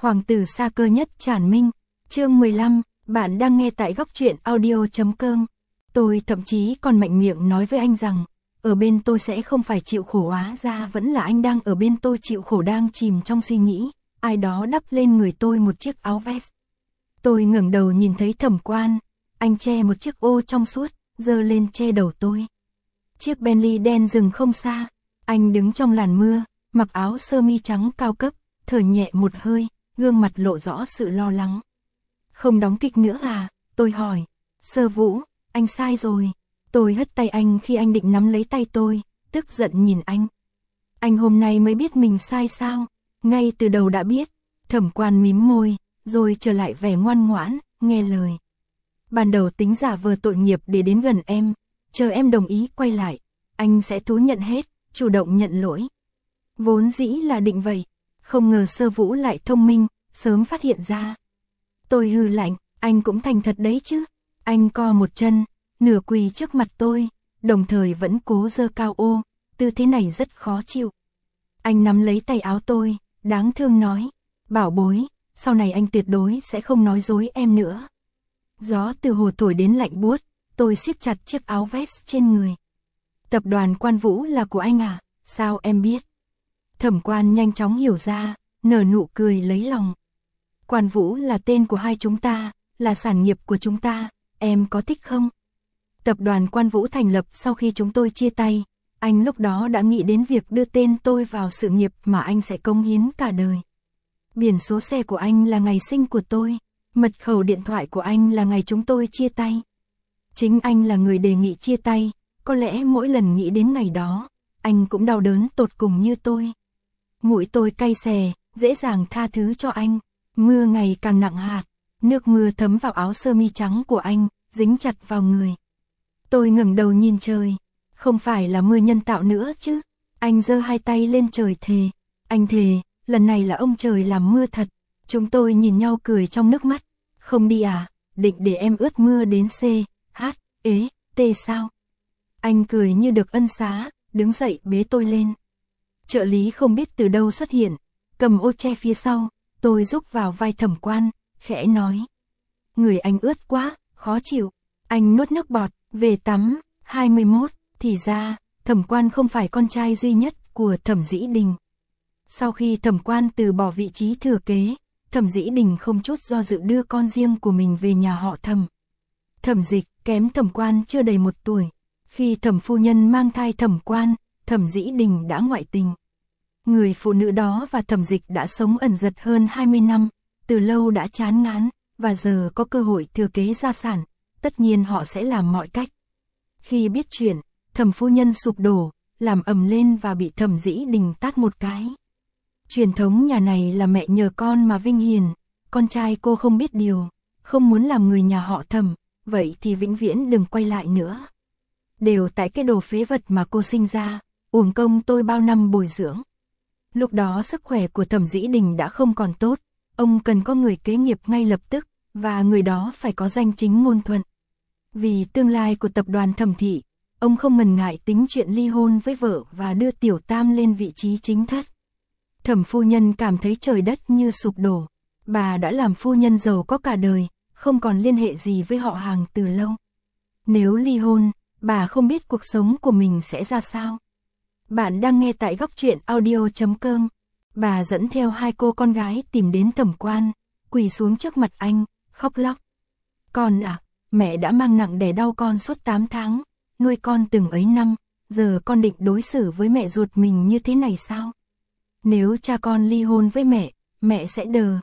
Hoàng tử xa cơ nhất Trản Minh, chương 15, bạn đang nghe tại góc truyện audio.com. Tôi thậm chí còn mạnh miệng nói với anh rằng, ở bên tôi sẽ không phải chịu khổ, hóa ra vẫn là anh đang ở bên tôi chịu khổ. Đang chìm trong suy nghĩ, ai đó đắp lên người tôi một chiếc áo vest. Tôi ngẩng đầu nhìn thấy Thẩm Quan, anh che một chiếc ô trong suốt, giơ lên che đầu tôi. Chiếc Bentley đen dừng không xa, anh đứng trong làn mưa, mặc áo sơ mi trắng cao cấp, thở nhẹ một hơi, gương mặt lộ rõ sự lo lắng. Không đóng kịch nữa à? Tôi hỏi. Sơ Vũ, anh sai rồi. Tôi hất tay anh khi anh định nắm lấy tay tôi, tức giận nhìn anh. Anh hôm nay mới biết mình sai sao? Ngay từ đầu đã biết. Thẩm Quan mím môi, rồi trở lại vẻ ngoan ngoãn, nghe lời. Ban đầu tính giả vờ tội nghiệp để đến gần em, chờ em đồng ý quay lại, anh sẽ thú nhận hết, chủ động nhận lỗi. Vốn dĩ là định vậy, không ngờ Sơ Vũ lại thông minh, sớm phát hiện ra. Tôi hừ lạnh, anh cũng thành thật đấy chứ. Anh co một chân, nửa quỳ trước mặt tôi, đồng thời vẫn cố giơ cao ô, tư thế này rất khó chịu. Anh nắm lấy tay áo tôi, đáng thương nói, bảo bối, sau này anh tuyệt đối sẽ không nói dối em nữa. Gió từ hồ thổi đến lạnh buốt, tôi siết chặt chiếc áo vest trên người. Tập đoàn Quan Vũ là của anh à? Sao em biết? Thẩm Quan nhanh chóng hiểu ra, nở nụ cười lấy lòng. Quan Vũ là tên của hai chúng ta, là sản nghiệp của chúng ta, em có thích không? Tập đoàn Quan Vũ thành lập sau khi chúng tôi chia tay, anh lúc đó đã nghĩ đến việc đưa tên tôi vào sự nghiệp mà anh sẽ cống hiến cả đời. Biển số xe của anh là ngày sinh của tôi, mật khẩu điện thoại của anh là ngày chúng tôi chia tay. Chính anh là người đề nghị chia tay, có lẽ mỗi lần nghĩ đến ngày đó, anh cũng đau đớn tột cùng như tôi. Mũi tôi cay xè, dễ dàng tha thứ cho anh. Mưa ngày càng nặng hạt, nước mưa thấm vào áo sơ mi trắng của anh, dính chặt vào người. Tôi ngẩng đầu nhìn trời, không phải là mưa nhân tạo nữa chứ. Anh giơ hai tay lên trời thề, anh thề, lần này là ông trời làm mưa thật. Chúng tôi nhìn nhau cười trong nước mắt. Không đi à, định để em ướt mưa đến C, H, ế, T sao? Anh cười như được ân xá, đứng dậy bế tôi lên. Trợ lý không biết từ đâu xuất hiện, cầm ô che phía sau, tôi rúc vào vai Thẩm Quan, khẽ nói. Người anh ướt quá, khó chịu. Anh nuốt nước bọt, về tắm. 21, thì ra, Thẩm Quan không phải con trai duy nhất của Thẩm Dĩ Đình. Sau khi Thẩm Quan từ bỏ vị trí thừa kế, Thẩm Dĩ Đình không chút do dự đưa con riêng của mình về nhà họ Thẩm. Thẩm Dịch kém Thẩm Quan chưa đầy 1 tuổi. Khi Thẩm phu nhân mang thai Thẩm Quan, Thẩm Dĩ Đình đã ngoại tình. Người phụ nữ đó và Thẩm Dịch đã sống ẩn dật hơn 20 năm, từ lâu đã chán ngán, và giờ có cơ hội thừa kế gia sản, tất nhiên họ sẽ làm mọi cách. Khi biết chuyện, Thẩm phu nhân sụp đổ, làm ầm lên và bị Thẩm Dĩ Đình tát một cái. Truyền thống nhà này là mẹ nhờ con mà vinh hiền, con trai cô không biết điều, không muốn làm người nhà họ Thẩm, vậy thì vĩnh viễn đừng quay lại nữa. Đều tại cái đồ phế vật mà cô sinh ra, uổng công tôi bao năm bồi dưỡng. Lúc đó sức khỏe của Thẩm Dĩ Đình đã không còn tốt, ông cần có người kế nghiệp ngay lập tức, và người đó phải có danh chính ngôn thuận. Vì tương lai của tập đoàn Thẩm thị, ông không ngần ngại tính chuyện ly hôn với vợ và đưa Tiểu Tam lên vị trí chính thất. Thẩm phu nhân cảm thấy trời đất như sụp đổ, bà đã làm phu nhân giàu có cả đời, không còn liên hệ gì với họ hàng từ lâu. Nếu ly hôn, bà không biết cuộc sống của mình sẽ ra sao. Bạn đang nghe tại góc truyện audio.com. Bà dẫn theo hai cô con gái tìm đến Thẩm Quan, quỳ xuống trước mặt anh, khóc lóc. Con à, mẹ đã mang nặng đẻ đau con suốt 8 tháng, nuôi con từng ấy năm, giờ con định đối xử với mẹ ruột mình như thế này sao? Nếu cha con ly hôn với mẹ sẽ đờ,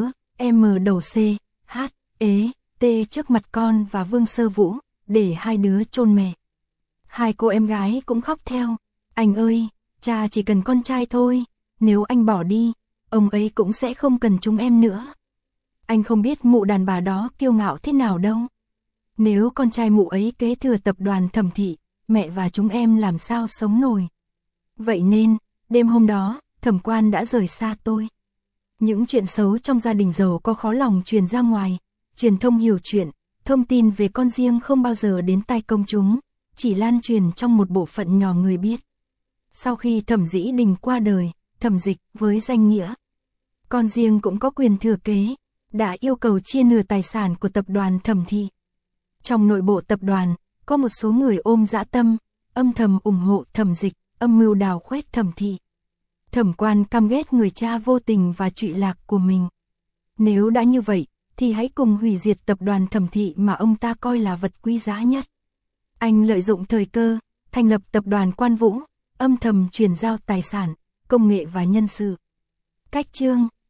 M đầu C, H, ế, T trước mặt con và Vương Sơ Vũ, để hai đứa chôn mẹ. Hai cô em gái cũng khóc theo. Anh ơi, cha chỉ cần con trai thôi, nếu anh bỏ đi, ông ấy cũng sẽ không cần chúng em nữa. Anh không biết mụ đàn bà đó kiêu ngạo thế nào đâu. Nếu con trai mụ ấy kế thừa tập đoàn Thẩm thị, mẹ và chúng em làm sao sống nổi. Vậy nên, đêm hôm đó, Thẩm Quan đã rời xa tôi. Những chuyện xấu trong gia đình giàu có khó lòng truyền ra ngoài, truyền thông hiểu chuyện, thông tin về con riêng không bao giờ đến tai công chúng, chỉ lan truyền trong một bộ phận nhỏ người biết. Sau khi Thẩm Dĩ Đình qua đời, Thẩm Dịch với danh nghĩa con riêng cũng có quyền thừa kế, đã yêu cầu chia nửa tài sản của tập đoàn Thẩm Thị. Trong nội bộ tập đoàn, có một số người ôm dã tâm, âm thầm ủng hộ Thẩm Dịch, âm mưu đào khoét Thẩm Thị. Thẩm Quan căm ghét người cha vô tình và trụy lạc của mình. Nếu đã như vậy, thì hãy cùng hủy diệt tập đoàn Thẩm Thị mà ông ta coi là vật quý giá nhất. Anh lợi dụng thời cơ, thành lập tập đoàn Quan Vũ, âm thầm chuyển giao tài sản, công nghệ và nhân sự. Cách chương